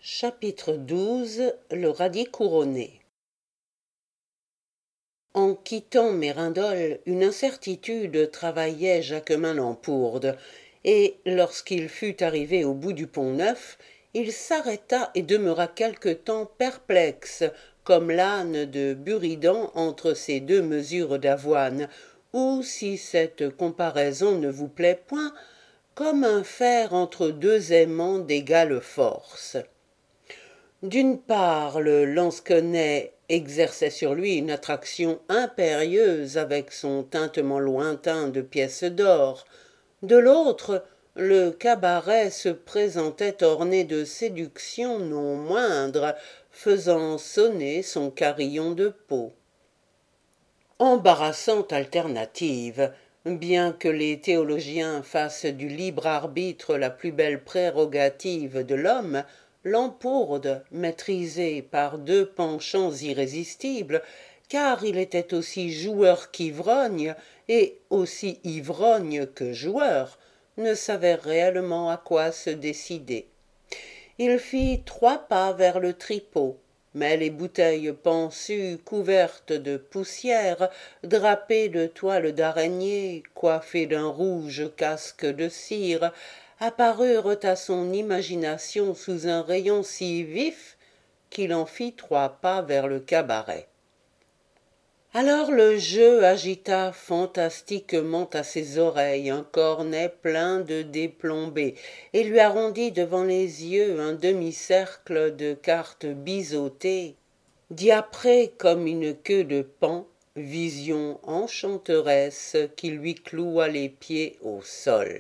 Chapitre 12. Le radis couronné. En quittant Mérindole, une incertitude travaillait Jaquemin Lampourde, et lorsqu'il fut arrivé au bout du Pont-Neuf, il s'arrêta et demeura quelque temps perplexe, comme l'âne de Buridan entre ces deux mesures d'avoine, ou, si cette comparaison ne vous plaît point, comme un fer entre deux aimants d'égale force. D'une part, le lansquenet exerçait sur lui une attraction impérieuse avec son tintement lointain de pièces d'or. De l'autre, le cabaret se présentait orné de séductions non moindres, faisant sonner son carillon de peau. Embarrassante alternative, bien que les théologiens fassent du libre arbitre la plus belle prérogative de l'homme, Lampourde, maîtrisé par deux penchants irrésistibles, car il était aussi joueur qu'ivrogne, et aussi ivrogne que joueur, ne savait réellement à quoi se décider. Il fit 3 pas vers le tripot, mais les bouteilles pansues, couvertes de poussière, drapées de toiles d'araignée, coiffées d'un rouge casque de cire, apparurent à son imagination sous un rayon si vif qu'il en fit 3 pas vers le cabaret. Alors le jeu agita fantastiquement à ses oreilles un cornet plein de déplombés, et lui arrondit devant les yeux un demi-cercle de cartes biseautées, diaprées comme une queue de paon, vision enchanteresse qui lui cloua les pieds au sol.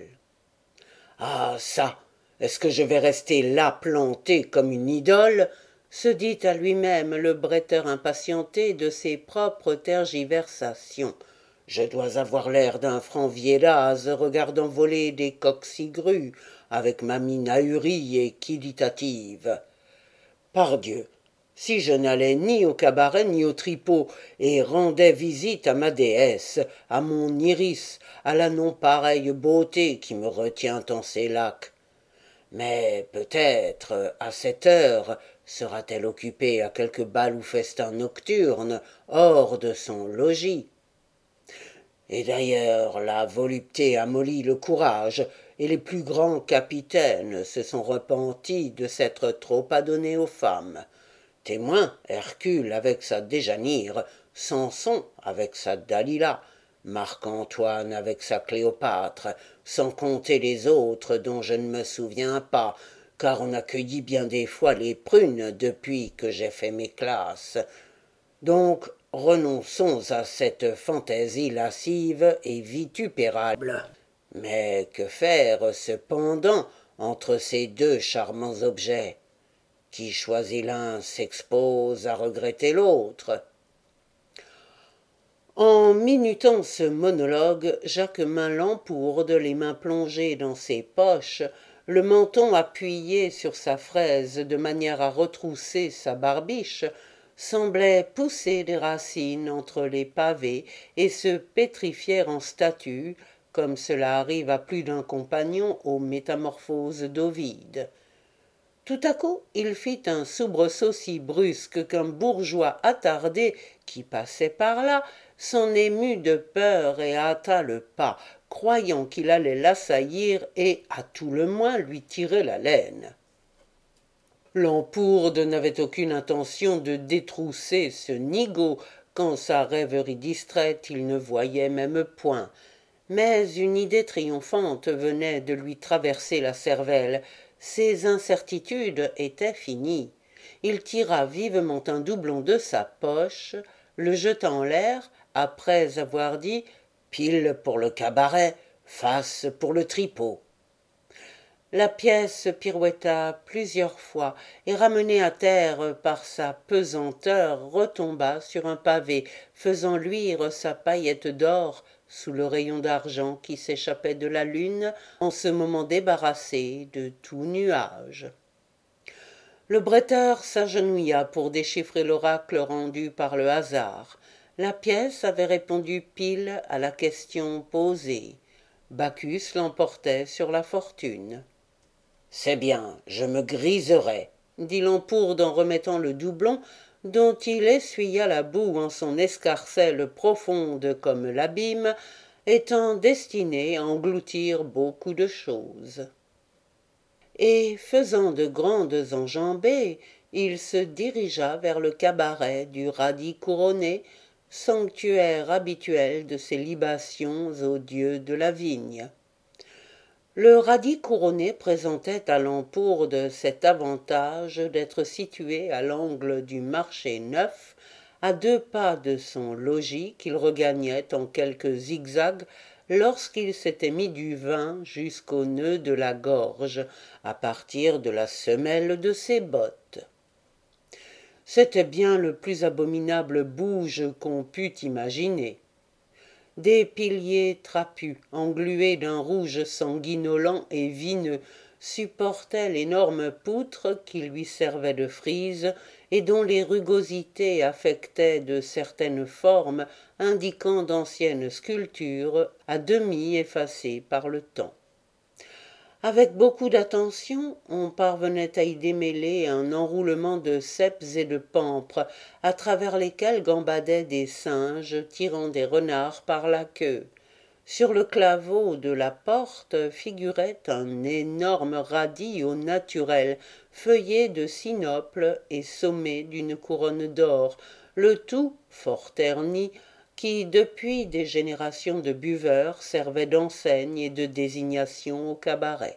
Ah çà, est-ce que je vais rester là planté comme une idole? Se dit à lui-même le bretteur impatienté de ses propres tergiversations. Je dois avoir l'air d'un franc vieillaz regardant voler des coqs-cigrues, avec ma mine ahurie et quiditative. Pardieu, si je n'allais ni au cabaret ni au tripot, et rendais visite à ma déesse, à mon iris, à la non-pareille beauté qui me retient en ses lacs. Mais peut-être, à cette heure, sera-t-elle occupée à quelque bal ou festin nocturne, hors de son logis. Et d'ailleurs, la volupté amollit le courage, et les plus grands capitaines se sont repentis de s'être trop adonnés aux femmes. Témoin, Hercule avec sa Déjanire, Samson avec sa Dalila, Marc-Antoine avec sa Cléopâtre, sans compter les autres dont je ne me souviens pas, car on a cueilli bien des fois les prunes depuis que j'ai fait mes classes. Donc renonçons à cette fantaisie lascive et vitupérable. Mais que faire cependant entre ces deux charmants objets? Qui choisit l'un s'expose à regretter l'autre. En minutant ce monologue, Jaquemin Lampourde, les mains plongées dans ses poches, le menton appuyé sur sa fraise de manière à retrousser sa barbiche, semblait pousser des racines entre les pavés et se pétrifier en statue, comme cela arrive à plus d'un compagnon aux métamorphoses d'Ovide. Tout à coup, il fit un soubresaut si brusque qu'un bourgeois attardé qui passait par là s'en émut de peur et hâta le pas, croyant qu'il allait l'assaillir et, à tout le moins, lui tirer la laine. Lampourde n'avait aucune intention de détrousser ce nigaud, quand sa rêverie distraite il ne voyait même point. Mais une idée triomphante venait de lui traverser la cervelle. Ses incertitudes étaient finies. Il tira vivement un doublon de sa poche, le jeta en l'air, après avoir dit « pile pour le cabaret, face pour le tripot ». La pièce pirouetta plusieurs fois, et ramenée à terre par sa pesanteur, retomba sur un pavé, faisant luire sa paillette d'or sous le rayon d'argent qui s'échappait de la lune, en ce moment débarrassé de tout nuage. Le bretteur s'agenouilla pour déchiffrer l'oracle rendu par le hasard. La pièce avait répondu pile à la question posée. Bacchus l'emportait sur la fortune. « C'est bien, je me griserai, » dit Lampourde en remettant le doublon, dont il essuya la boue en son escarcelle profonde comme l'abîme, étant destiné à engloutir beaucoup de choses. Et faisant de grandes enjambées, il se dirigea vers le cabaret du Radis couronné, sanctuaire habituel de ses libations aux dieux de la vigne. Le Radis couronné présentait à Lampourde cet avantage d'être situé à l'angle du marché neuf, à 2 pas de son logis qu'il regagnait en quelques zigzags lorsqu'il s'était mis du vin jusqu'au nœud de la gorge, à partir de la semelle de ses bottes. C'était bien le plus abominable bouge qu'on pût imaginer. Des piliers trapus, englués d'un rouge sanguinolent et vineux, supportaient l'énorme poutre qui lui servait de frise et dont les rugosités affectaient de certaines formes indiquant d'anciennes sculptures à demi effacées par le temps. Avec beaucoup d'attention, on parvenait à y démêler un enroulement de ceps et de pampres, à travers lesquels gambadaient des singes tirant des renards par la queue. Sur le claveau de la porte figurait un énorme radis au naturel, feuillé de sinople et sommé d'une couronne d'or, le tout fort terni, qui, depuis des générations de buveurs, servait d'enseigne et de désignation au cabaret.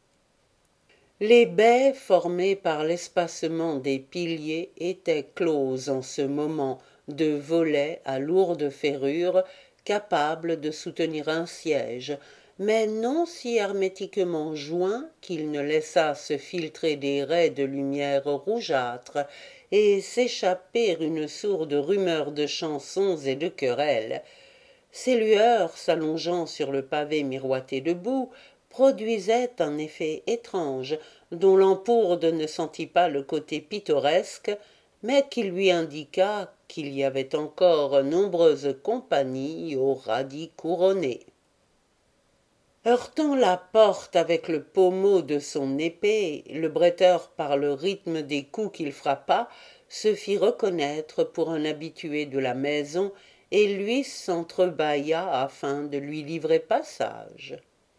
Les baies formées par l'espacement des piliers étaient closes en ce moment de volets à lourde ferrure capables de soutenir un siège, mais non si hermétiquement joints qu'ils ne laissassent filtrer des raies de lumière rougeâtre et s'échapper une sourde rumeur de chansons et de querelles. Ces lueurs, s'allongeant sur le pavé miroité de boue, produisaient un effet étrange, dont Lampourde ne sentit pas le côté pittoresque, mais qui lui indiqua qu'il y avait encore nombreuses compagnies au Radis couronné. Heurtant la porte avec le pommeau de son épée, le bretteur, par le rythme des coups qu'il frappa, se fit reconnaître pour un habitué de la maison, et lui s'entrebâilla afin de lui livrer passage.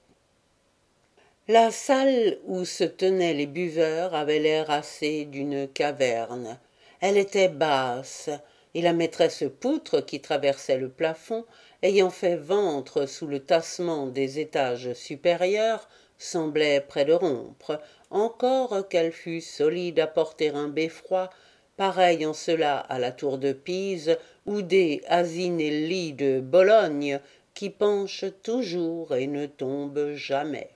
La salle où se tenaient les buveurs avait l'air assez d'une caverne. Elle était basse, et la maîtresse poutre qui traversait le plafond, ayant fait ventre sous le tassement des étages supérieurs, semblait près de rompre, encore qu'elle fût solide à porter un beffroi, pareil en cela à la tour de Pise ou des Asinelli de Bologne, qui penchent toujours et ne tombent jamais.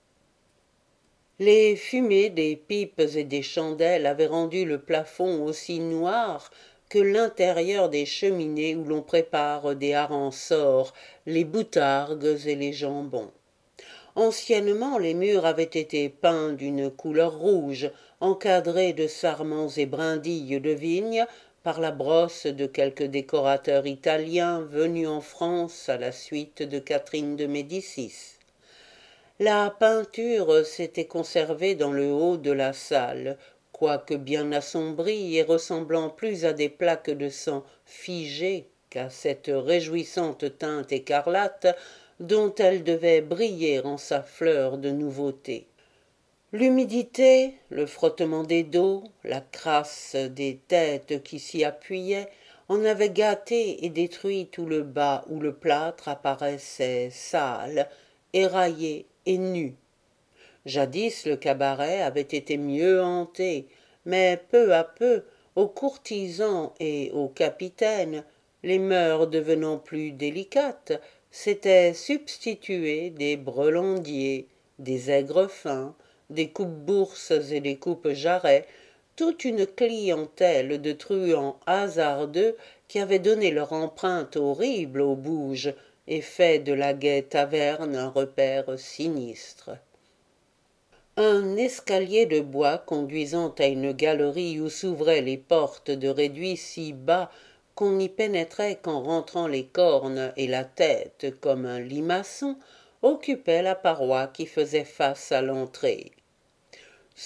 Les fumées des pipes et des chandelles avaient rendu le plafond aussi noir que l'intérieur des cheminées où l'on prépare des harengs-sors, les boutargues et les jambons. Anciennement, les murs avaient été peints d'une couleur rouge, encadrés de sarments et brindilles de vigne par la brosse de quelques décorateurs italiens venus en France à la suite de Catherine de Médicis. La peinture s'était conservée dans le haut de la salle, quoique bien assombrie et ressemblant plus à des plaques de sang figées qu'à cette réjouissante teinte écarlate dont elle devait briller en sa fleur de nouveauté. L'humidité, le frottement des dos, la crasse des têtes qui s'y appuyaient en avaient gâté et détruit tout le bas où le plâtre apparaissait sale, éraillé et nu. Jadis le cabaret avait été mieux hanté, mais peu à peu, aux courtisans et aux capitaines, les mœurs devenant plus délicates, s'étaient substituées des brelandiers, des aigrefins, des coupe-bourses et des coupe-jarrets, toute une clientèle de truands hasardeux qui avaient donné leur empreinte horrible au bouge et fait de la gaie taverne un repère sinistre. Un escalier de bois conduisant à une galerie où s'ouvraient les portes de réduit si bas qu'on n'y pénétrait qu'en rentrant les cornes et la tête comme un limaçon, occupait la paroi qui faisait face à l'entrée.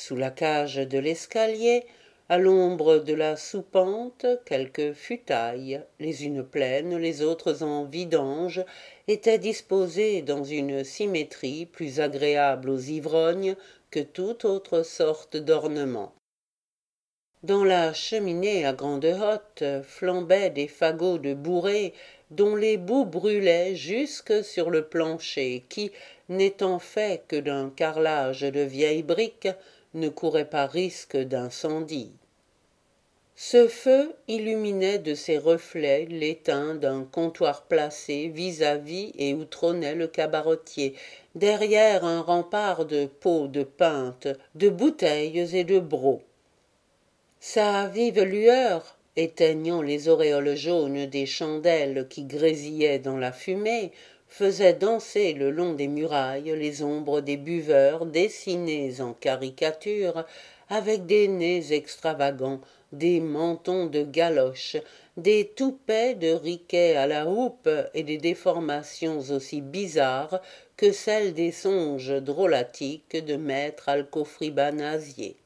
sous la cage de l'escalier, à l'ombre de la soupente, quelques futailles, les unes pleines, les autres en vidange, étaient disposées dans une symétrie plus agréable aux ivrognes que toute autre sorte d'ornement. Dans la cheminée à grande hotte flambaient des fagots de bourrées dont les bouts brûlaient jusque sur le plancher qui, n'étant fait que d'un carrelage de vieilles briques, ne courait pas risque d'incendie. Ce feu illuminait de ses reflets l'étain d'un comptoir placé vis-à-vis et où trônait le cabaretier, derrière un rempart de pots de pinte, de bouteilles et de brocs. Sa vive lueur, éteignant les auréoles jaunes des chandelles qui grésillaient dans la fumée, faisait danser le long des murailles les ombres des buveurs dessinés en caricature, avec des nez extravagants, des mentons de galoches, des toupets de riquet à la houppe et des déformations aussi bizarres que celles des songes drôlatiques de maître Alcofribanasier.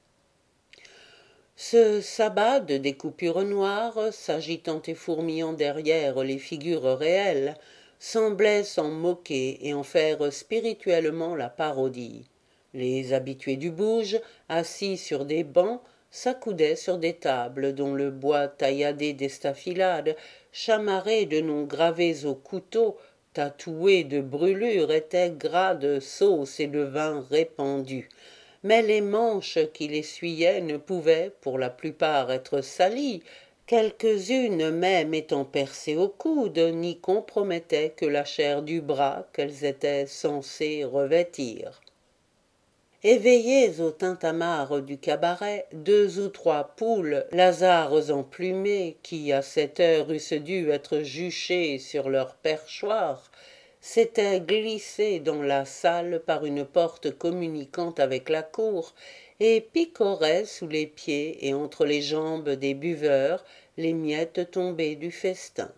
Ce sabbat de découpures noires, s'agitant et fourmillant derrière les figures réelles, semblait s'en moquer et en faire spirituellement la parodie. Les habitués du bouge, assis sur des bancs, s'accoudaient sur des tables dont le bois tailladé d'estafilades, chamarré de noms gravés au couteau, tatoué de brûlures, était gras de sauce et de vin répandu. Mais les manches qu'il essuyait ne pouvaient, pour la plupart, être salies, quelques-unes même étant percées au coude, n'y compromettaient que la chair du bras qu'elles étaient censées revêtir. Éveillées au tintamarre du cabaret, 2 ou 3 poules, lazars emplumés, qui à cette heure eussent dû être juchées sur leur perchoir, s'étaient glissées dans la salle par une porte communiquant avec la cour, et picoraient sous les pieds et entre les jambes des buveurs les miettes tombées du festin.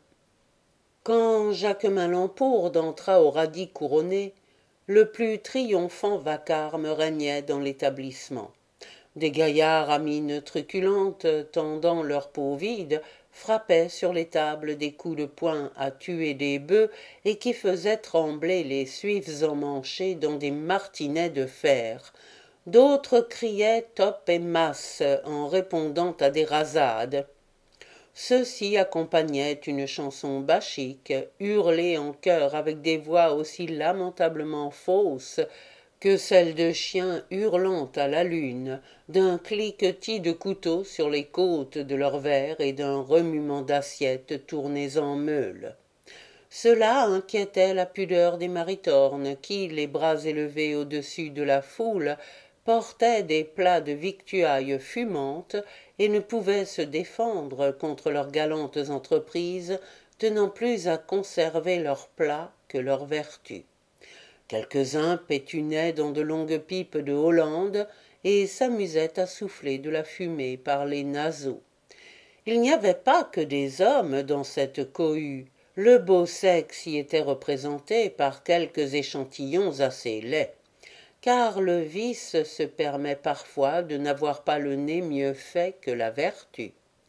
Quand Jacquemin Lampourde entra au radis couronné, le plus triomphant vacarme régnait dans l'établissement. Des gaillards à mine truculente, tendant leurs peaux vides, frappaient sur les tables des coups de poing à tuer des bœufs et qui faisaient trembler les suifs emmanchés dans des martinets de fer. D'autres criaient top et masse en répondant à des rasades. Ceux-ci accompagnaient une chanson bachique, hurlée en chœur avec des voix aussi lamentablement fausses que celles de chiens hurlant à la lune, d'un cliquetis de couteaux sur les côtes de leurs verres et d'un remuement d'assiettes tournées en meules. Cela inquiétait la pudeur des maritornes qui, les bras élevés au-dessus de la foule, portaient des plats de victuailles fumantes et ne pouvaient se défendre contre leurs galantes entreprises, tenant plus à conserver leurs plats que leurs vertus. Quelques-uns pétunaient dans de longues pipes de Hollande et s'amusaient à souffler de la fumée par les naseaux. Il n'y avait pas que des hommes dans cette cohue. Le beau sexe y était représenté par quelques échantillons assez laids, car le vice se permet parfois de n'avoir pas le nez mieux fait que la vertu.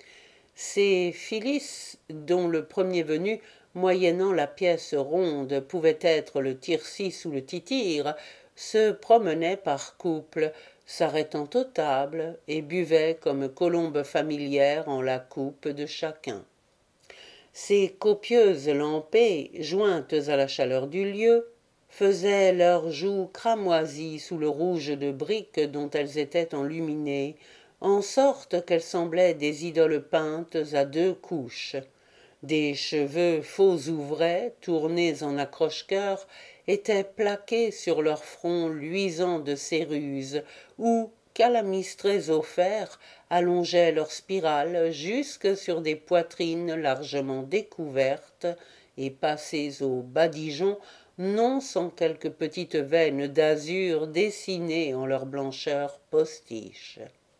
Ces Phyllis, dont le premier venu, moyennant la pièce ronde, pouvait être le Tircis ou le Tityre, se promenaient par couples, s'arrêtant aux tables, et buvaient comme colombes familières en la coupe de chacun. Ces copieuses lampées, jointes à la chaleur du lieu, faisaient leurs joues cramoisies sous le rouge de briques dont elles étaient enluminées, en sorte qu'elles semblaient des idoles peintes à 2 couches. Des cheveux faux ou vrais, tournés en accroche-cœur, étaient plaqués sur leur front luisant de céruse, ou, calamistrés au fer, allongeaient leurs spirales jusque sur des poitrines largement découvertes et passées au badigeon, non sans quelques petites veines d'azur dessinées en leur blancheur postiche.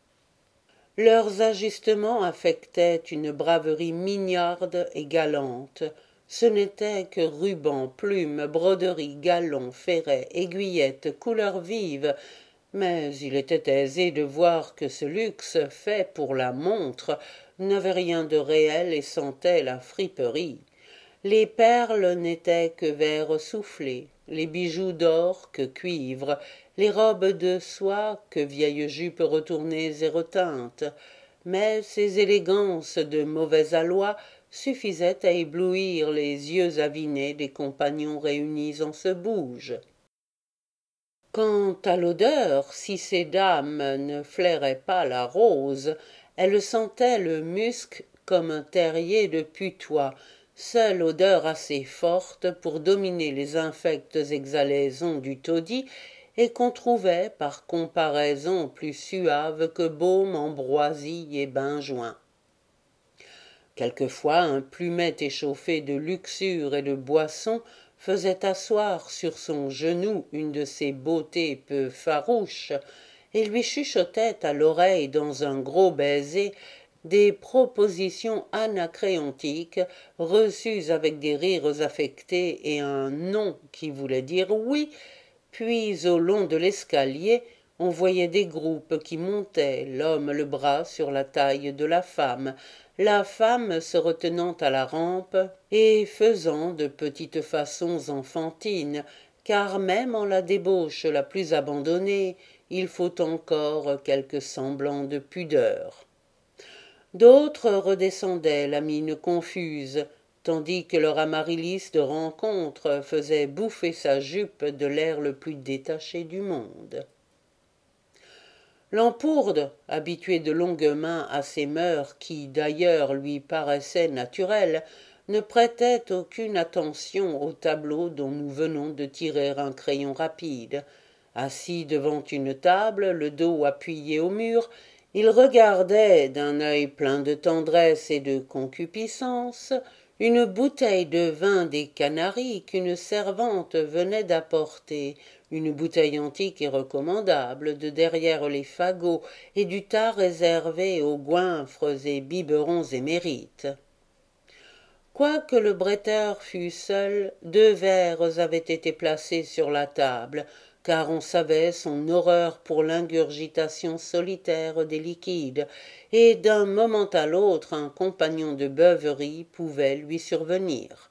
Leurs ajustements affectaient une braverie mignarde et galante. Ce n'était que rubans, plumes, broderies, galons, ferrets, aiguillettes, couleurs vives, mais il était aisé de voir que ce luxe fait pour la montre n'avait rien de réel et sentait la friperie. Les perles n'étaient que verre soufflé, les bijoux d'or que cuivre, les robes de soie que vieilles jupes retournées et reteintes, mais ces élégances de mauvais aloi suffisaient à éblouir les yeux avinés des compagnons réunis en ce bouge. Quant à l'odeur, si ces dames ne flairaient pas la rose, elles sentaient le musc comme un terrier de putois, seule odeur assez forte pour dominer les infectes exhalaisons du taudis et qu'on trouvait par comparaison plus suave que baume, ambroisie et benjoin. Quelquefois un plumet échauffé de luxure et de boisson faisait asseoir sur son genou une de ces beautés peu farouches et lui chuchotait à l'oreille dans un gros baiser des propositions anacréontiques reçues avec des rires affectés et un non qui voulait dire oui. Puis au long de l'escalier on voyait des groupes qui montaient, l'homme le bras sur la taille de la femme se retenant à la rampe et faisant de petites façons enfantines, car même en la débauche la plus abandonnée, il faut encore quelque semblant de pudeur. D'autres redescendaient la mine confuse, tandis que leur amaryllis de rencontre faisait bouffer sa jupe de l'air le plus détaché du monde. Lampourde, habitué de longue main à ces mœurs qui d'ailleurs lui paraissaient naturelles, ne prêtait aucune attention au tableau dont nous venons de tirer un crayon rapide. Assis devant une table, le dos appuyé au mur, il regardait d'un œil plein de tendresse et de concupiscence une bouteille de vin des Canaries qu'une servante venait d'apporter, une bouteille antique et recommandable, de derrière les fagots et du tas réservé aux goinfres et biberons émérites. Quoique le bretteur fût seul, 2 verres avaient été placés sur la table, car on savait son horreur pour l'ingurgitation solitaire des liquides, et d'un moment à l'autre un compagnon de beuverie pouvait lui survenir.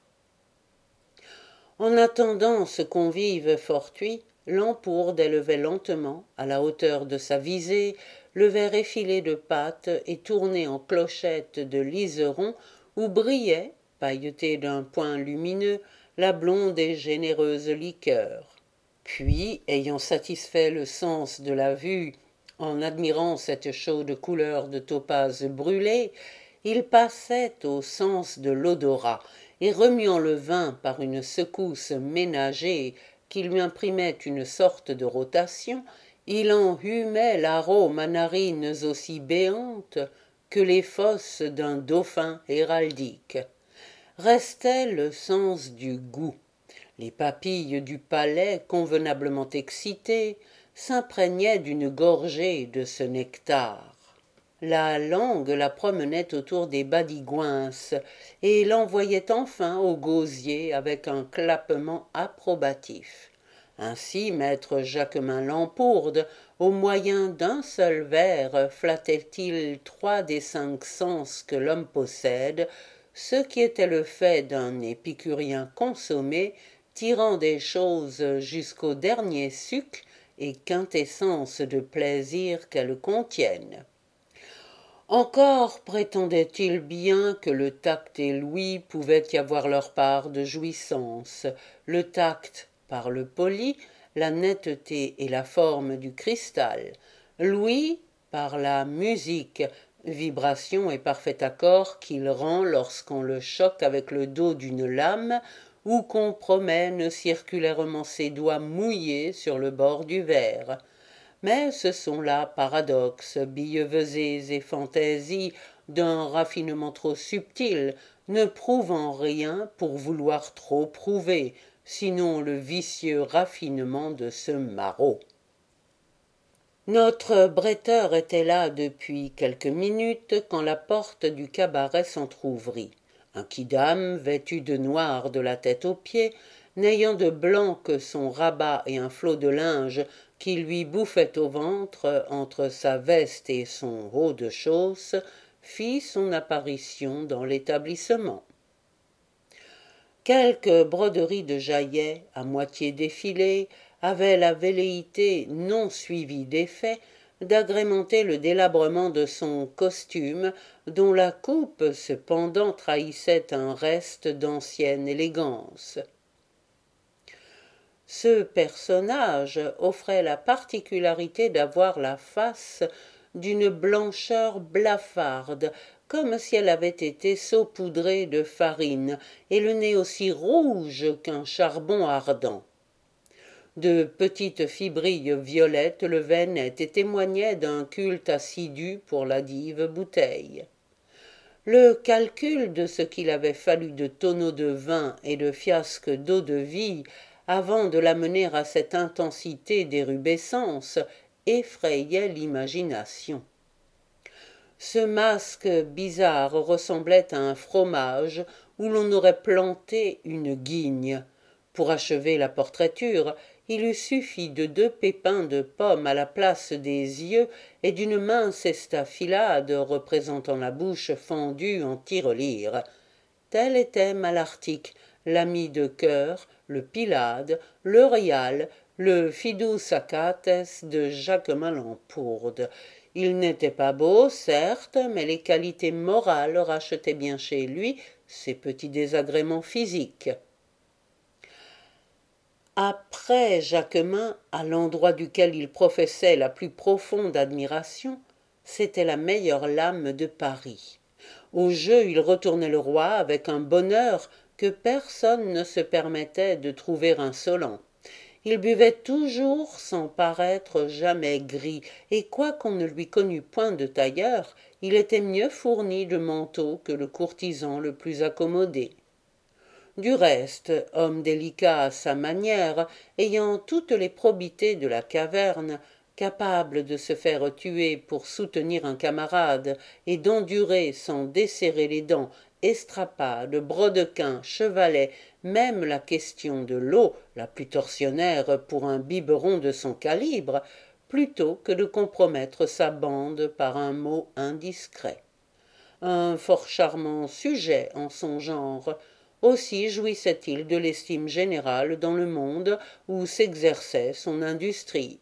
En attendant ce convive fortuit, Lampourde élevait lentement, à la hauteur de sa visée, le verre effilé de pâte et tourné en clochette de liseron où brillait, pailletée d'un point lumineux, la blonde et généreuse liqueur. Puis, ayant satisfait le sens de la vue, en admirant cette chaude couleur de topaze brûlée, il passait au sens de l'odorat, et remuant le vin par une secousse ménagée qui lui imprimait une sorte de rotation, il en humait l'arôme à narines aussi béantes que les fosses d'un dauphin héraldique. Restait le sens du goût. Les papilles du palais, convenablement excitées, s'imprégnaient d'une gorgée de ce nectar. La langue la promenait autour des badigouins et l'envoyait enfin au gosier avec un clappement approbatif. Ainsi maître Jacquemin Lampourde, au moyen d'un seul verre, flattait-il 3 des 5 sens que l'homme possède, ce qui était le fait d'un épicurien consommé, tirant des choses jusqu'au dernier suc et quintessence de plaisir qu'elles contiennent. Encore prétendait-il bien que le tact et l'ouïe pouvaient y avoir leur part de jouissance, le tact par le poli, la netteté et la forme du cristal, l'ouïe par la musique, vibration et parfait accord qu'il rend lorsqu'on le choque avec le dos d'une lame ou qu'on promène circulairement ses doigts mouillés sur le bord du verre. Mais ce sont là paradoxes, billevesées et fantaisies d'un raffinement trop subtil, ne prouvant rien pour vouloir trop prouver, sinon le vicieux raffinement de ce maraud. Notre bretteur était là depuis quelques minutes quand la porte du cabaret s'entr'ouvrit. Un quidam, vêtu de noir de la tête aux pieds, n'ayant de blanc que son rabat et un flot de linge qui lui bouffait au ventre entre sa veste et son haut de chausse, fit son apparition dans l'établissement. Quelques broderies de jaillet, à moitié défilées, avaient la velléité, non suivie d'effet, d'agrémenter le délabrement de son costume, dont la coupe cependant trahissait un reste d'ancienne élégance. Ce personnage offrait la particularité d'avoir la face d'une blancheur blafarde, comme si elle avait été saupoudrée de farine, et le nez aussi rouge qu'un charbon ardent. De petites fibrilles violettes le venaient et témoignaient d'un culte assidu pour la dive bouteille. Le calcul de ce qu'il avait fallu de tonneaux de vin et de fiasques d'eau-de-vie avant de l'amener à cette intensité d'érubescence effrayait l'imagination. Ce masque bizarre ressemblait à un fromage où l'on aurait planté une guigne. Pour achever la portraiture, il eût suffi de 2 pépins de pomme à la place des yeux et d'une mince estafilade représentant la bouche fendue en tirelire. Tel était Malartic, l'ami de cœur, le Pylade, le Rial, le Fidus Achates de Jaquemin Lampourde. Il n'était pas beau, certes, mais les qualités morales rachetaient bien chez lui ses petits désagréments physiques. Après Jaquemin, à l'endroit duquel il professait la plus profonde admiration, c'était la meilleure lame de Paris. Au jeu, il retournait le roi avec un bonheur que personne ne se permettait de trouver insolent. Il buvait toujours sans paraître jamais gris, et quoiqu'on ne lui connût point de tailleur, il était mieux fourni de manteaux que le courtisan le plus accommodé. Du reste, homme délicat à sa manière, ayant toutes les probités de la caverne, capable de se faire tuer pour soutenir un camarade et d'endurer sans desserrer les dents estrapades, brodequins, chevalets, même la question de l'eau, la plus tortionnaire pour un biberon de son calibre, plutôt que de compromettre sa bande par un mot indiscret. Un fort charmant sujet en son genre. Aussi jouissait-il de l'estime générale dans le monde où s'exerçait son industrie.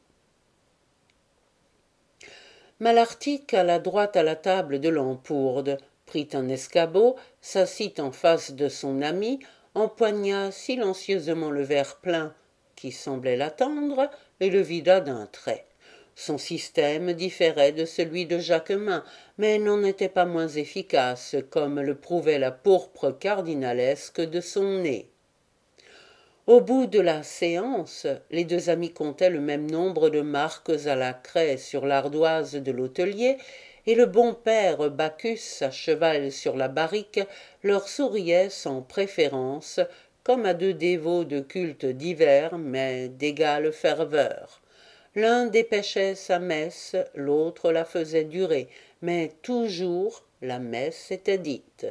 Malartic alla droit à la table de Lampourde, prit un escabeau, s'assit en face de son ami, empoigna silencieusement le verre plein, qui semblait l'attendre, et le vida d'un trait. Son système différait de celui de Jaquemin, mais n'en était pas moins efficace, comme le prouvait la pourpre cardinalesque de son nez. Au bout de la séance, les 2 amis comptaient le même nombre de marques à la craie sur l'ardoise de l'hôtelier, et le bon père Bacchus, à cheval sur la barrique, leur souriait sans préférence, comme à 2 dévots de cultes divers, mais d'égale ferveur. L'un dépêchait sa messe, l'autre la faisait durer, mais toujours la messe était dite.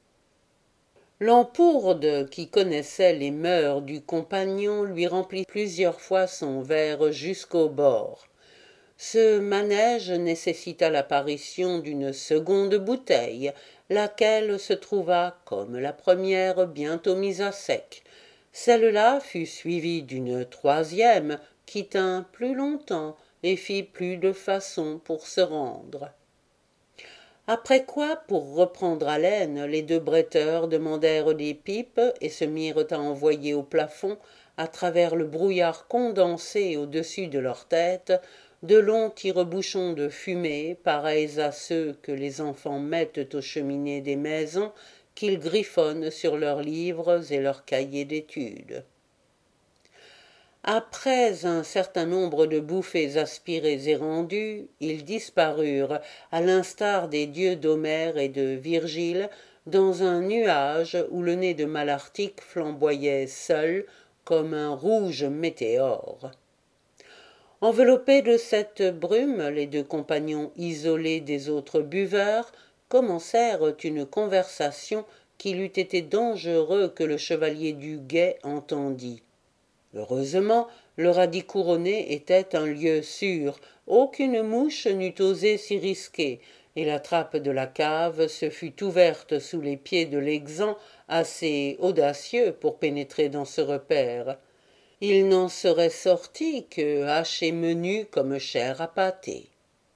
Lampourde, qui connaissait les mœurs du compagnon, lui remplit plusieurs fois son verre jusqu'au bord. Ce manège nécessita l'apparition d'une seconde bouteille, laquelle se trouva, comme la première, bientôt mise à sec. Celle-là fut suivie d'une 3e, qui tint plus longtemps et fit plus de façons pour se rendre. Après quoi, pour reprendre haleine, les 2 bretteurs demandèrent des pipes et se mirent à envoyer au plafond, à travers le brouillard condensé au-dessus de leur tête, de longs tire-bouchons de fumée, pareils à ceux que les enfants mettent aux cheminées des maisons, qu'ils griffonnent sur leurs livres et leurs cahiers d'études. Après un certain nombre de bouffées aspirées et rendues, ils disparurent, à l'instar des dieux d'Homère et de Virgile, dans un nuage où le nez de Malartic flamboyait seul comme un rouge météore. Enveloppés de cette brume, les 2 compagnons isolés des autres buveurs commencèrent une conversation qu'il eût été dangereux que le chevalier du Guet entendît. Heureusement, le radis couronné était un lieu sûr, aucune mouche n'eût osé s'y risquer, et la trappe de la cave se fut ouverte sous les pieds de l'exempt assez audacieux pour pénétrer dans ce repaire. Il n'en serait sorti que haché menu comme chair à pâté.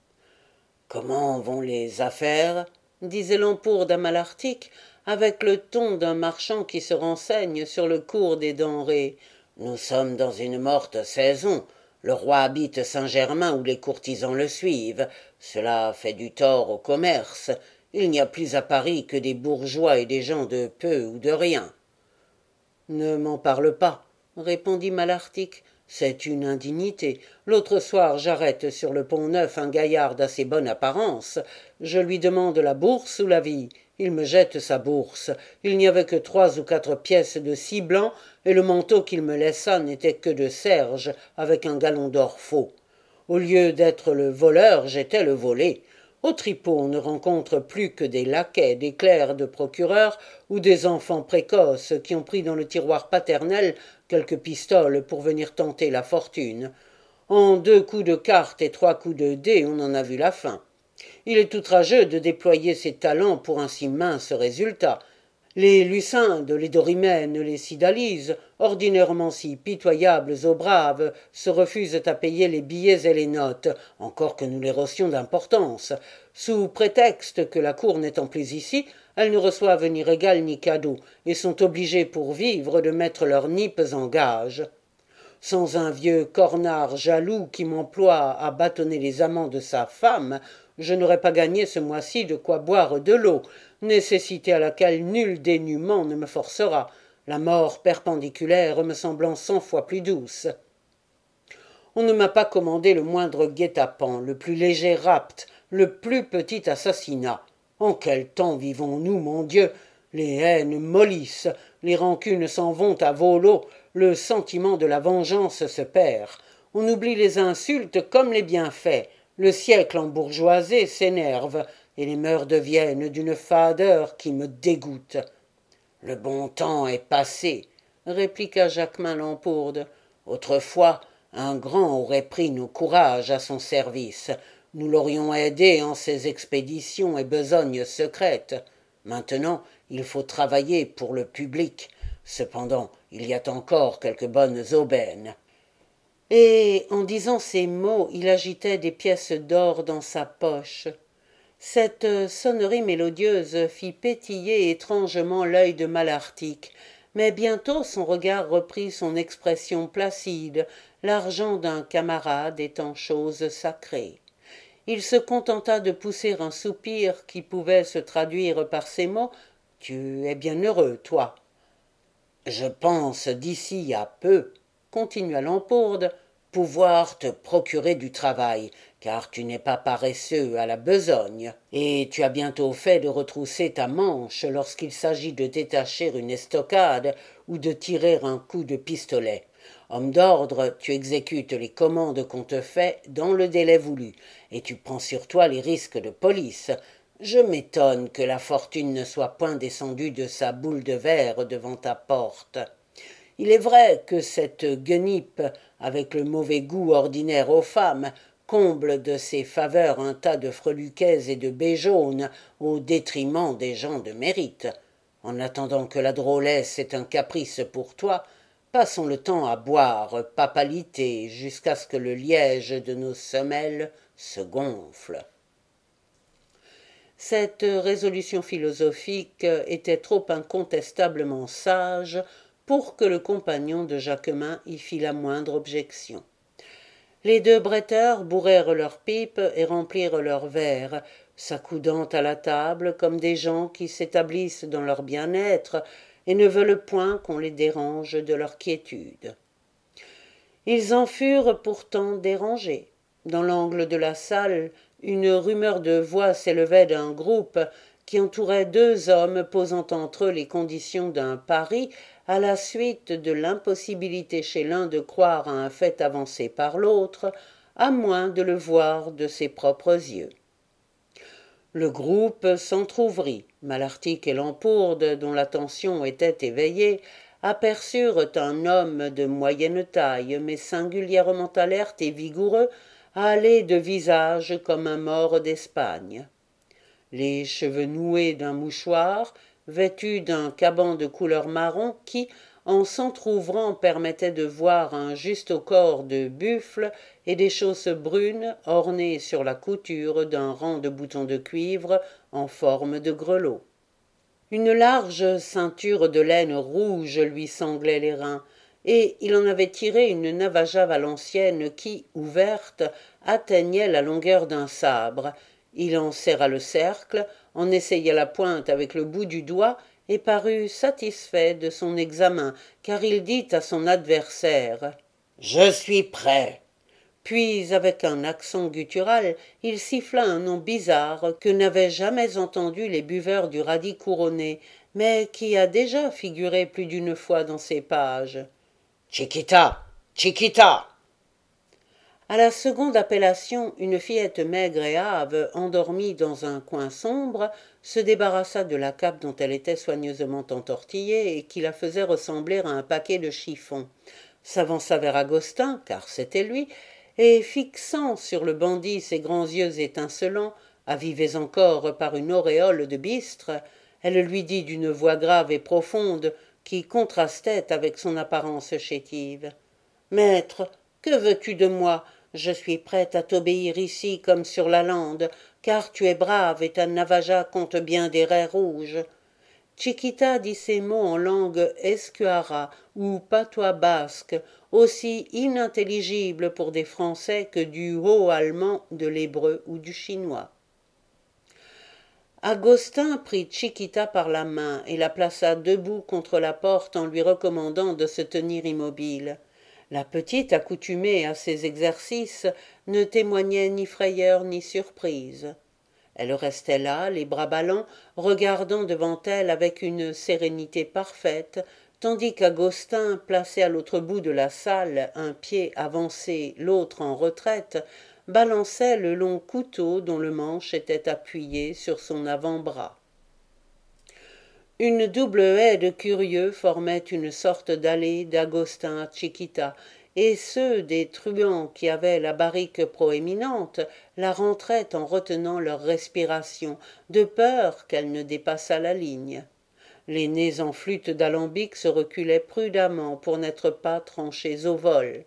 Comment vont les affaires disait Lampourde à Malartic, avec le ton d'un marchand qui se renseigne sur le cours des denrées. Nous sommes dans une morte saison. Le roi habite Saint-Germain où les courtisans le suivent. Cela fait du tort au commerce. Il n'y a plus à Paris que des bourgeois et des gens de peu ou de rien. Ne m'en parle pas, répondit Malartic. C'est une indignité. L'autre soir, j'arrête sur le Pont-Neuf un gaillard d'assez bonne apparence. Je lui demande la bourse ou la vie. Il me jette sa bourse. Il n'y avait que 3 ou 4 pièces de six blancs, et le manteau qu'il me laissa n'était que de serge, avec un galon d'or faux. Au lieu d'être le voleur, j'étais le volé. Au tripot, on ne rencontre plus que des laquais, des clercs de procureur ou des enfants précoces qui ont pris dans le tiroir paternel quelques pistoles pour venir tenter la fortune. En 2 coups de cartes et 3 coups de dés, on en a vu la fin. Il est outrageux de déployer ses talents pour un si mince résultat. Les Lucindes, les Dorimènes, les Cydalises, ordinairement si pitoyables aux braves, se refusent à payer les billets et les notes, encore que nous les reçions d'importance. Sous prétexte que la cour n'étant plus ici, elles ne reçoivent ni régal ni cadeau, et sont obligées pour vivre de mettre leurs nippes en gage. Sans un vieux cornard jaloux qui m'emploie à bâtonner les amants de sa femme, je n'aurais pas gagné ce mois-ci de quoi boire de l'eau, nécessité à laquelle nul dénûment ne me forcera, la mort perpendiculaire me semblant 100 fois plus douce. On ne m'a pas commandé le moindre guet-apens, le plus léger rapt, le plus petit assassinat. En quel temps vivons-nous, mon Dieu? Les haines mollissent, les rancunes s'en vont à volo, le sentiment de la vengeance se perd. On oublie les insultes comme les bienfaits. Le siècle embourgeoisé s'énerve, et les mœurs deviennent d'une fadeur qui me dégoûte. Le bon temps est passé, répliqua Jaquemin Lampourde. Autrefois, un grand aurait pris nos courages à son service. Nous l'aurions aidé en ses expéditions et besognes secrètes. Maintenant, il faut travailler pour le public. Cependant, il y a encore quelques bonnes aubaines. Et, en disant ces mots, il agitait des pièces d'or dans sa poche. Cette sonnerie mélodieuse fit pétiller étrangement l'œil de Malartic, mais bientôt son regard reprit son expression placide, l'argent d'un camarade étant chose sacrée. Il se contenta de pousser un soupir qui pouvait se traduire par ces mots « Tu es bien heureux, toi ». « Je pense d'ici à peu, » continua Lampourde, « pouvoir te procurer du travail, car tu n'es pas paresseux à la besogne, et tu as bientôt fait de retrousser ta manche lorsqu'il s'agit de détacher une estocade ou de tirer un coup de pistolet. Homme d'ordre, tu exécutes les commandes qu'on te fait dans le délai voulu, et tu prends sur toi les risques de police. Je m'étonne que la fortune ne soit point descendue de sa boule de verre devant ta porte. Il est vrai que cette guenipe, avec le mauvais goût ordinaire aux femmes, comble de ses faveurs un tas de freluquets et de baies jaunes au détriment des gens de mérite. En attendant que la drôlesse ait un caprice pour toi, passons le temps à boire, papalité, jusqu'à ce que le liège de nos semelles se gonfle. Cette résolution philosophique était trop incontestablement sage pour que le compagnon de Jaquemin y fît la moindre objection. Les 2 bretteurs bourrèrent leurs pipes et remplirent leurs verres, s'accoudant à la table comme des gens qui s'établissent dans leur bien-être et ne veulent point qu'on les dérange de leur quiétude. Ils en furent pourtant dérangés. Dans l'angle de la salle, une rumeur de voix s'élevait d'un groupe qui entourait 2 hommes posant entre eux les conditions d'un pari à la suite de l'impossibilité chez l'un de croire à un fait avancé par l'autre, à moins de le voir de ses propres yeux. Le groupe s'entr'ouvrit. Malartic et Lampourde, dont l'attention était éveillée, aperçurent un homme de moyenne taille, mais singulièrement alerte et vigoureux, hâlé de visage comme un mort d'Espagne. Les cheveux noués d'un mouchoir, vêtu d'un caban de couleur marron qui, en s'entr'ouvrant, permettait de voir un juste au corps de buffle et des chausses brunes ornées sur la couture d'un rang de boutons de cuivre en forme de grelot. Une large ceinture de laine rouge lui sanglait les reins, et il en avait tiré une navaja valencienne qui, ouverte, atteignait la longueur d'un sabre. Il en serra le cercle, en essaya la pointe avec le bout du doigt, et parut satisfait de son examen, car il dit à son adversaire « Je suis prêt ». Puis, avec un accent guttural, il siffla un nom bizarre que n'avaient jamais entendu les buveurs du radis couronné, mais qui a déjà figuré plus d'une fois dans ces pages. « Chiquita! Chiquita !» À la seconde appellation, une fillette maigre et hâve, endormie dans un coin sombre, se débarrassa de la cape dont elle était soigneusement entortillée et qui la faisait ressembler à un paquet de chiffons, s'avança vers Agostin, car c'était lui, et fixant sur le bandit ses grands yeux étincelants, avivés encore par une auréole de bistre, elle lui dit d'une voix grave et profonde, qui contrastait avec son apparence chétive. « Maître, que veux-tu de moi ? Je suis prête à t'obéir ici comme sur la lande, car tu es brave et ta navaja compte bien des raies rouges. » Chiquita dit ces mots en langue escuara ou patois basque, aussi inintelligible pour des Français que du haut allemand, de l'hébreu ou du chinois. Agostin prit Chiquita par la main et la plaça debout contre la porte en lui recommandant de se tenir immobile. La petite, accoutumée à ces exercices, ne témoignait ni frayeur ni surprise. Elle restait là, les bras ballants, regardant devant elle avec une sérénité parfaite, tandis qu'Agostin, placé à l'autre bout de la salle, un pied avancé, l'autre en retraite, balançait le long couteau dont le manche était appuyé sur son avant-bras. Une double haie de curieux formait une sorte d'allée d'Agostin à Chiquita, et ceux des truands qui avaient la barrique proéminente la rentraient en retenant leur respiration, de peur qu'elle ne dépassât la ligne. Les nez en flûte d'alambic se reculaient prudemment pour n'être pas tranchés au vol.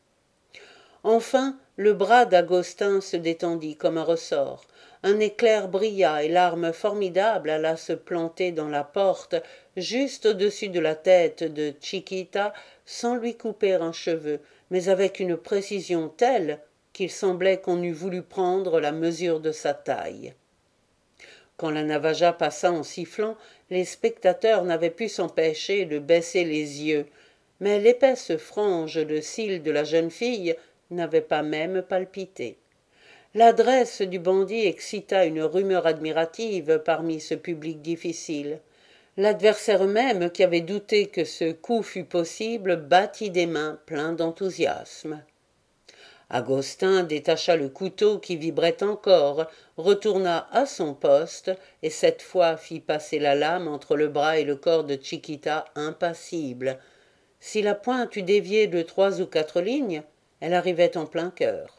Enfin, le bras d'Agostin se détendit comme un ressort. Un éclair brilla et l'arme formidable alla se planter dans la porte, juste au-dessus de la tête de Chiquita, sans lui couper un cheveu, mais avec une précision telle qu'il semblait qu'on eût voulu prendre la mesure de sa taille. Quand la navaja passa en sifflant, les spectateurs n'avaient pu s'empêcher de baisser les yeux, mais l'épaisse frange de cils de la jeune fille n'avait pas même palpité. L'adresse du bandit excita une rumeur admirative parmi ce public difficile. L'adversaire même, qui avait douté que ce coup fût possible, battit des mains plein d'enthousiasme. Agostin détacha le couteau qui vibrait encore, retourna à son poste et cette fois fit passer la lame entre le bras et le corps de Chiquita impassible. Si la pointe eût dévié de 3 ou 4 lignes, elle arrivait en plein cœur.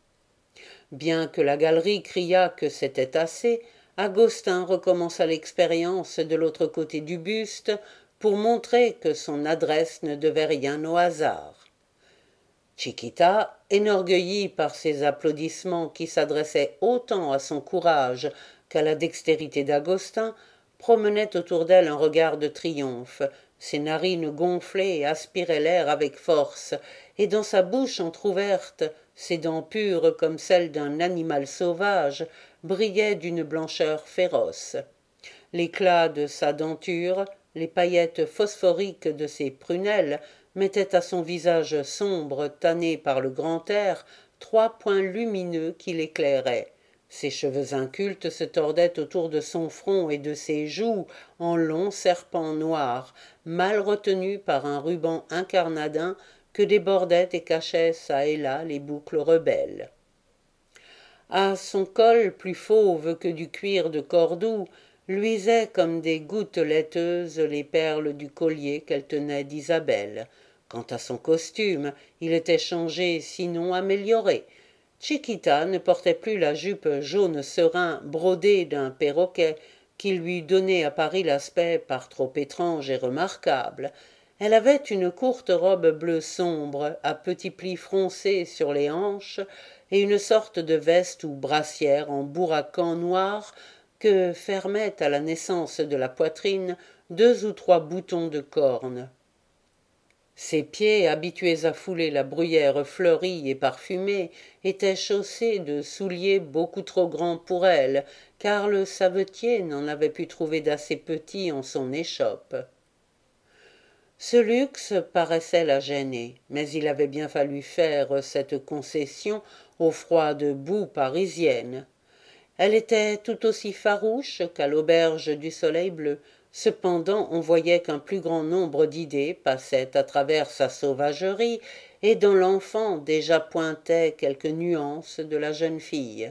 Bien que la galerie criât que c'était assez, Agostin recommença l'expérience de l'autre côté du buste pour montrer que son adresse ne devait rien au hasard. Chiquita, énorgueillie par ces applaudissements qui s'adressaient autant à son courage qu'à la dextérité d'Agostin, promenait autour d'elle un regard de triomphe. Ses narines gonflées aspiraient l'air avec force, et dans sa bouche entr'ouverte, ses dents pures comme celles d'un animal sauvage brillaient d'une blancheur féroce. L'éclat de sa denture, les paillettes phosphoriques de ses prunelles mettaient à son visage sombre, tanné par le grand air, 3 points lumineux qui l'éclairaient. Ses cheveux incultes se tordaient autour de son front et de ses joues en longs serpents noirs, mal retenus par un ruban incarnadin que débordaient et cachaient çà et là les boucles rebelles. À son col, plus fauve que du cuir de Cordoue, luisaient comme des gouttes laiteuses les perles du collier qu'elle tenait d'Isabelle. Quant à son costume, il était changé, sinon amélioré. Chiquita ne portait plus la jupe jaune serin brodée d'un perroquet qui lui donnait à Paris l'aspect par trop étrange et remarquable. Elle avait une courte robe bleu sombre à petits plis froncés sur les hanches et une sorte de veste ou brassière en bourracan noir que fermaient à la naissance de la poitrine 2 ou 3 boutons de cornes. Ses pieds, habitués à fouler la bruyère fleurie et parfumée, étaient chaussés de souliers beaucoup trop grands pour elle, car le savetier n'en avait pu trouver d'assez petits en son échoppe. Ce luxe paraissait la gêner, mais il avait bien fallu faire cette concession aux froides boues parisiennes. Elle était tout aussi farouche qu'à l'auberge du Soleil bleu. Cependant, on voyait qu'un plus grand nombre d'idées passaient à travers sa sauvagerie, et dans l'enfant déjà pointaient quelques nuances de la jeune fille.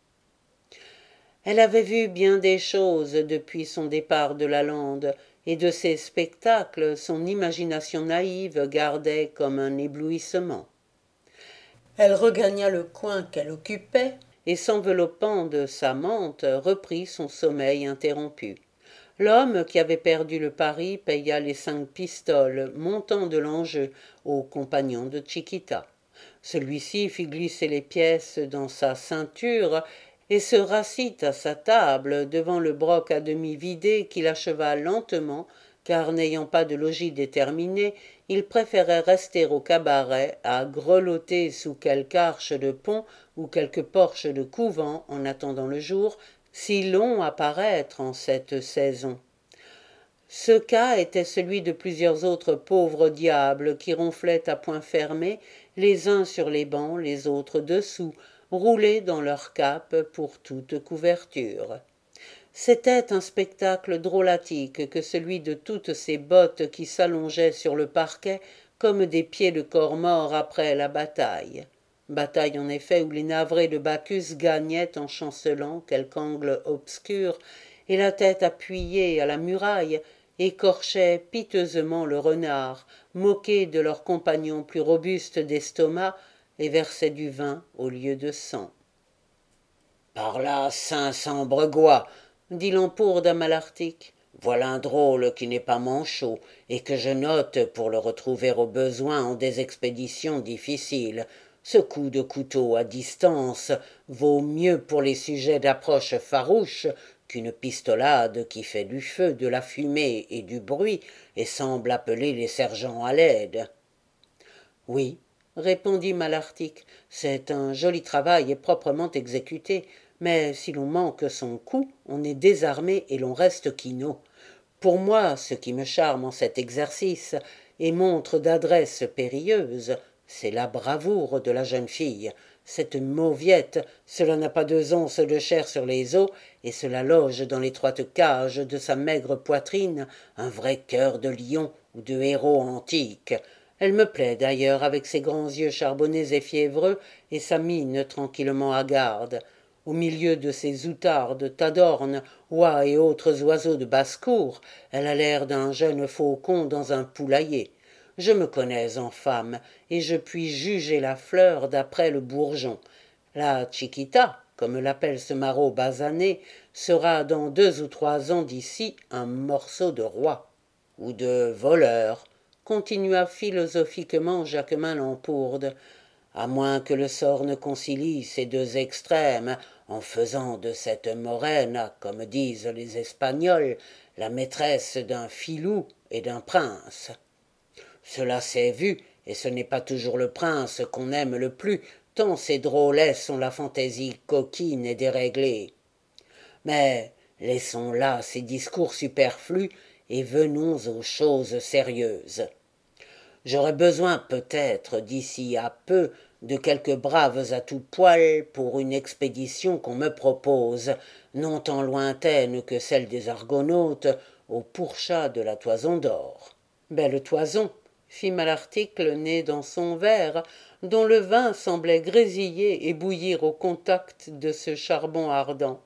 Elle avait vu bien des choses depuis son départ de la lande, et de ces spectacles son imagination naïve gardait comme un éblouissement. Elle regagna le coin qu'elle occupait, et s'enveloppant de sa mante, reprit son sommeil interrompu. L'homme qui avait perdu le pari paya les 5 pistoles, montant de l'enjeu, au compagnon de Chiquita. Celui-ci fit glisser les pièces dans sa ceinture et se rassit à sa table devant le broc à demi vidé qu'il acheva lentement, car n'ayant pas de logis déterminé, il préférait rester au cabaret à grelotter sous quelque arche de pont ou quelque porche de couvent en attendant le jour, si long à paraître en cette saison. Ce cas était celui de plusieurs autres pauvres diables qui ronflaient à poings fermés, les uns sur les bancs, les autres dessous, roulés dans leurs capes pour toute couverture. C'était un spectacle drôlatique que celui de toutes ces bottes qui s'allongeaient sur le parquet comme des pieds de corps morts après la bataille. Bataille en effet où les navrés de Bacchus gagnaient en chancelant quelque angle obscur, et la tête appuyée à la muraille, écorchaient piteusement le renard, moqués de leurs compagnons plus robustes d'estomac, et versaient du vin au lieu de sang. Par là, 500 bregois, dit l'empourde à Malartic. Voilà un drôle qui n'est pas manchot, et que je note pour le retrouver au besoin en des expéditions difficiles. Ce coup de couteau à distance vaut mieux pour les sujets d'approche farouche qu'une pistolade qui fait du feu, de la fumée et du bruit, et semble appeler les sergents à l'aide. Oui, répondit Malartic, c'est un joli travail et proprement exécuté, mais si l'on manque son coup, on est désarmé et l'on reste quinaud. Pour moi, ce qui me charme en cet exercice, et montre d'adresse périlleuse, c'est la bravoure de la jeune fille. Cette mauviette, cela n'a pas 2 onces de chair sur les os, et cela loge dans l'étroite cage de sa maigre poitrine un vrai cœur de lion ou de héros antique. Elle me plaît d'ailleurs avec ses grands yeux charbonnés et fiévreux et sa mine tranquillement hagarde. Au milieu de ces outardes, tadornes, oies et autres oiseaux de basse-cour, elle a l'air d'un jeune faucon dans un poulailler. Je me connais en femme, et je puis juger la fleur d'après le bourgeon. La Chiquita, comme l'appelle ce maraud basané, sera dans 2 ou 3 ans d'ici un morceau de roi. Ou de voleur, continua philosophiquement Jacquemin Lampourde, à moins que le sort ne concilie ces 2 extrêmes, en faisant de cette moraine, comme disent les Espagnols, la maîtresse d'un filou et d'un prince. Cela s'est vu, et ce n'est pas toujours le prince qu'on aime le plus, tant ces drôlesses ont la fantaisie coquine et déréglée. Mais laissons là ces discours superflus, et venons aux choses sérieuses. J'aurais besoin peut-être d'ici à peu de quelques braves à tout poil pour une expédition qu'on me propose, non tant lointaine que celle des Argonautes, au pourchat de la Toison d'or. Belle toison, fit Malartic le nez dans son verre, dont le vin semblait grésiller et bouillir au contact de ce charbon ardent.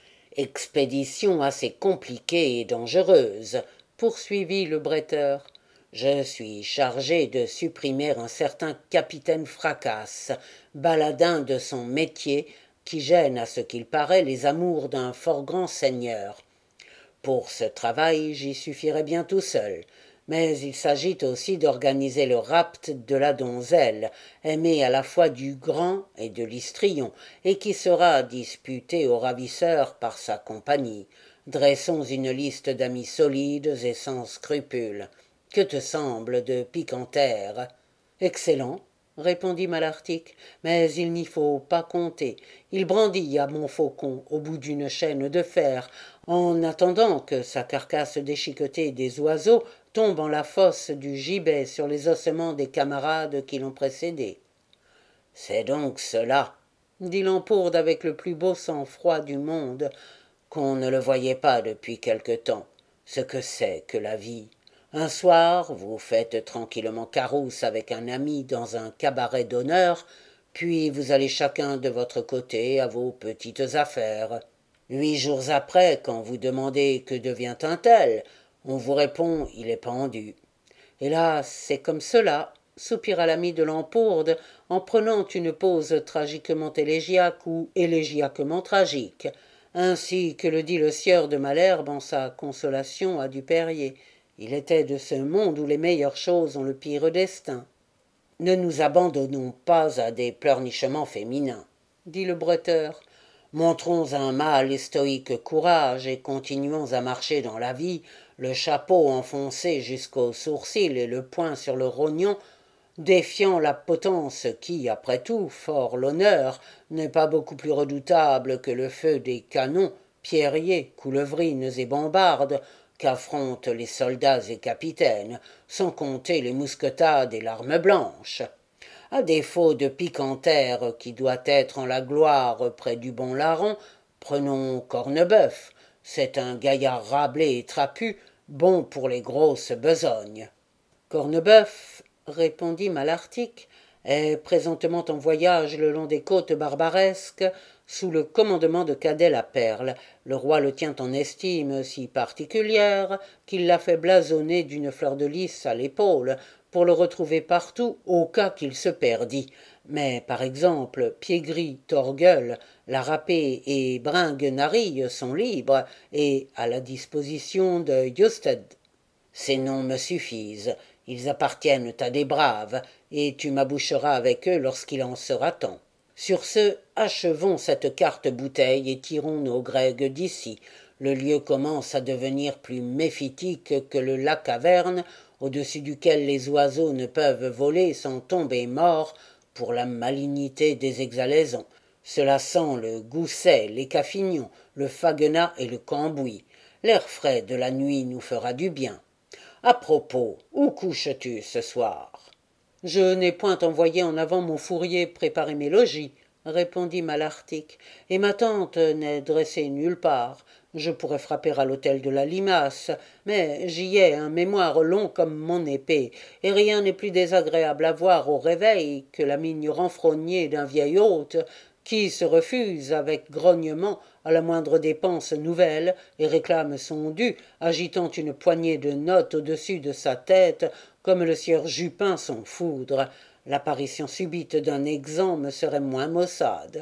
Expédition assez compliquée et dangereuse, poursuivit le bretteur. Je suis chargé de supprimer un certain capitaine Fracasse, baladin de son métier, qui gêne à ce qu'il paraît les amours d'un fort grand seigneur. Pour ce travail, j'y suffirai bien tout seul, mais il s'agit aussi d'organiser le rapt de la donzelle, aimée à la fois du grand et de l'histrion, et qui sera disputée au ravisseur par sa compagnie. Dressons une liste d'amis solides et sans scrupules. Que te semble de Picanter? Excellent, répondit Malartic, mais il n'y faut pas compter. Il brandit à Montfaucon au bout d'une chaîne de fer, en attendant que sa carcasse déchiquetée des oiseaux tombe en la fosse du gibet sur les ossements des camarades qui l'ont précédé. C'est donc cela, dit Lampourde avec le plus beau sang-froid du monde, qu'on ne le voyait pas depuis quelque temps. Ce que c'est que la vie. Un soir, vous faites tranquillement carousse avec un ami dans un cabaret d'honneur, puis vous allez chacun de votre côté à vos petites affaires. 8 jours après, quand vous demandez que devient un tel, on vous répond il est pendu. Hélas, c'est comme cela, soupira l'ami de Lampourde en prenant une pause tragiquement élégiaque ou élégiaquement tragique, ainsi que le dit le sieur de Malherbe en sa consolation à Dupérier. Il était de ce monde où les meilleures choses ont le pire destin. Ne nous abandonnons pas à des pleurnichements féminins, dit le bretteur. Montrons un mâle et stoïque courage et continuons à marcher dans la vie, le chapeau enfoncé jusqu'aux sourcils et le poing sur le rognon, défiant la potence qui, après tout, fort l'honneur, n'est pas beaucoup plus redoutable que le feu des canons, pierriers, coulevrines et bombardes, qu'affrontent les soldats et capitaines, sans compter les mousquetades et l'arme blanche. À défaut de Picanter, qui doit être en la gloire près du bon larron, prenons Cornebeuf. C'est un gaillard râblé et trapu, bon pour les grosses besognes. Cornebeuf, répondit Malartic, est présentement en voyage le long des côtes barbaresques, sous le commandement de Cadet la Perle. Le roi le tient en estime si particulière qu'il l'a fait blasonner d'une fleur de lys à l'épaule, pour le retrouver partout au cas qu'il se perdît. Mais, par exemple, Piégris, Torgueul, la Râpée et Bringue-Narille sont libres et à la disposition de Eusted. Ces noms me suffisent, ils appartiennent à des braves, et tu m'aboucheras avec eux lorsqu'il en sera temps. Sur ce, achevons cette carte-bouteille et tirons nos grègues d'ici. Le lieu commence à devenir plus méphitique que le lac Averne, au-dessus duquel les oiseaux ne peuvent voler sans tomber morts pour la malignité des exhalaisons. Cela sent le gousset, les cafignons, le faguenat et le cambouis. L'air frais de la nuit nous fera du bien. À propos, où couches-tu ce soir? Je n'ai point envoyé en avant mon fourrier préparer mes logis, répondit Malartic, et ma tente n'est dressée nulle part. Je pourrais frapper à l'hôtel de la Limace, mais j'y ai un mémoire long comme mon épée, et rien n'est plus désagréable à voir au réveil que la mine renfrognée d'un vieil hôte qui se refuse avec grognement à la moindre dépense nouvelle et réclame son dû, agitant une poignée de notes au-dessus de sa tête comme le sieur Jupin son foudre. L'apparition subite d'un exempt me serait moins maussade.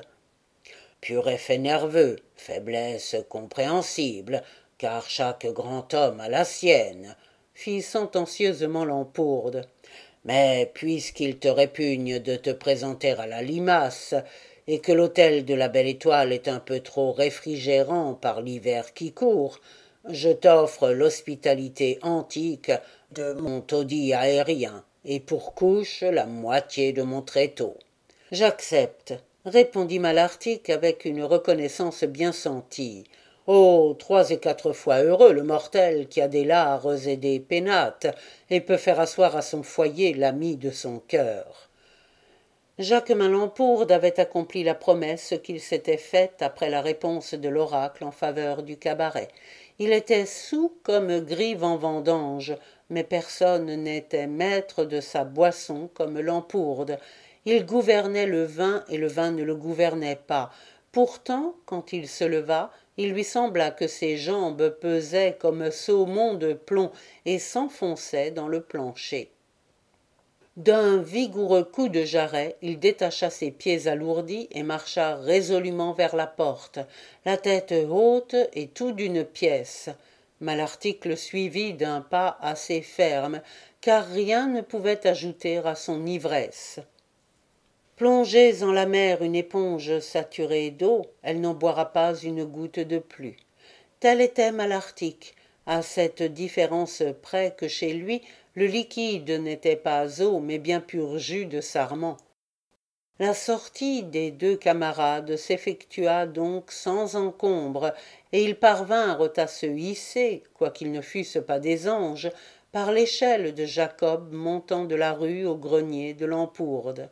Pur effet nerveux, faiblesse compréhensible, car chaque grand homme a la sienne, fit sentencieusement Lampourde. Mais puisqu'il te répugne de te présenter à la Limace, et que l'hôtel de la Belle Étoile est un peu trop réfrigérant par l'hiver qui court, je t'offre l'hospitalité antique de mon taudis aérien, et pour couche la moitié de mon tréteau. J'accepte, répondit Malartic avec une reconnaissance bien sentie. Oh, 3 et 4 fois heureux le mortel qui a des lares et des pénates, et peut faire asseoir à son foyer l'ami de son cœur. Jacquemin Lampourde avait accompli la promesse qu'il s'était faite après la réponse de l'oracle en faveur du cabaret. Il était saoul comme grive en vendange, mais personne n'était maître de sa boisson comme Lampourde. Il gouvernait le vin et le vin ne le gouvernait pas. Pourtant, quand il se leva, il lui sembla que ses jambes pesaient comme saumons de plomb et s'enfonçaient dans le plancher. D'un vigoureux coup de jarret, il détacha ses pieds alourdis et marcha résolument vers la porte, la tête haute et tout d'une pièce. Malartic le suivit d'un pas assez ferme, car rien ne pouvait ajouter à son ivresse. Plongez en la mer une éponge saturée d'eau, elle n'en boira pas une goutte de plus. Tel était Malartic, à cette différence près que chez lui le liquide n'était pas eau mais bien pur jus de sarment. La sortie des deux camarades s'effectua donc sans encombre, et ils parvinrent à se hisser, quoiqu'ils ne fussent pas des anges, par l'échelle de Jacob montant de la rue au grenier de Lampourde.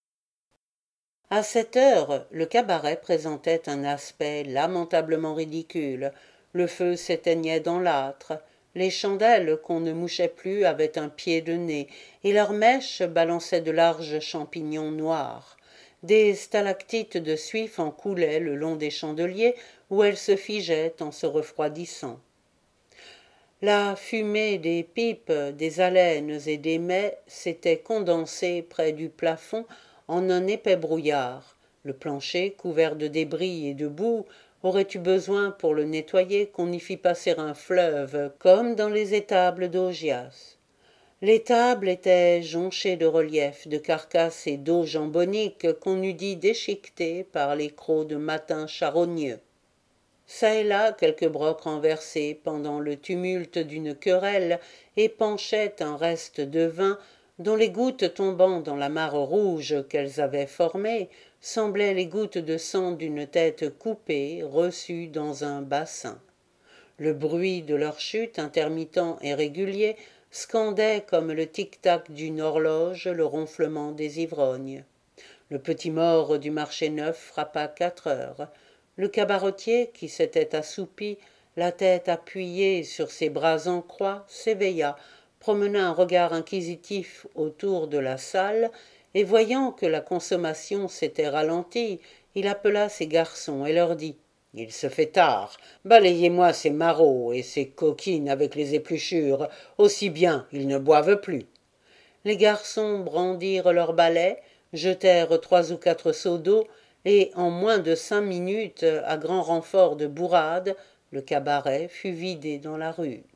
À cette heure, le cabaret présentait un aspect lamentablement ridicule. Le feu s'éteignait dans l'âtre, les chandelles qu'on ne mouchait plus avaient un pied de nez, et leurs mèches balançaient de larges champignons noirs. Des stalactites de suif en coulaient le long des chandeliers, où elles se figeaient en se refroidissant. La fumée des pipes, des haleines et des mets s'était condensée près du plafond en un épais brouillard. Le plancher, couvert de débris et de boue, aurait eu besoin pour le nettoyer qu'on y fît passer un fleuve, comme dans les étables d'Augias. Les tables étaient jonchées de reliefs, de carcasses et d'eau jambonique qu'on eût dit déchiquetées par les crocs de matins charogneux. Çà et là quelques brocs renversés pendant le tumulte d'une querelle épanchaient un reste de vin dont les gouttes tombant dans la mare rouge qu'elles avaient formée semblaient les gouttes de sang d'une tête coupée reçue dans un bassin. Le bruit de leur chute, intermittent et régulier, scandait comme le tic-tac d'une horloge le ronflement des ivrognes. Le petit mort du marché neuf frappa 4 heures. Le cabaretier, qui s'était assoupi, la tête appuyée sur ses bras en croix, s'éveilla, promena un regard inquisitif autour de la salle, et voyant que la consommation s'était ralentie, il appela ses garçons et leur dit « Il se fait tard, balayez-moi ces marauds et ces coquines avec les épluchures, aussi bien ils ne boivent plus. » Les garçons brandirent leurs balais, jetèrent 3 ou 4 seaux d'eau, et en moins de 5 minutes, à grand renfort de bourrades, le cabaret fut vidé dans la rue.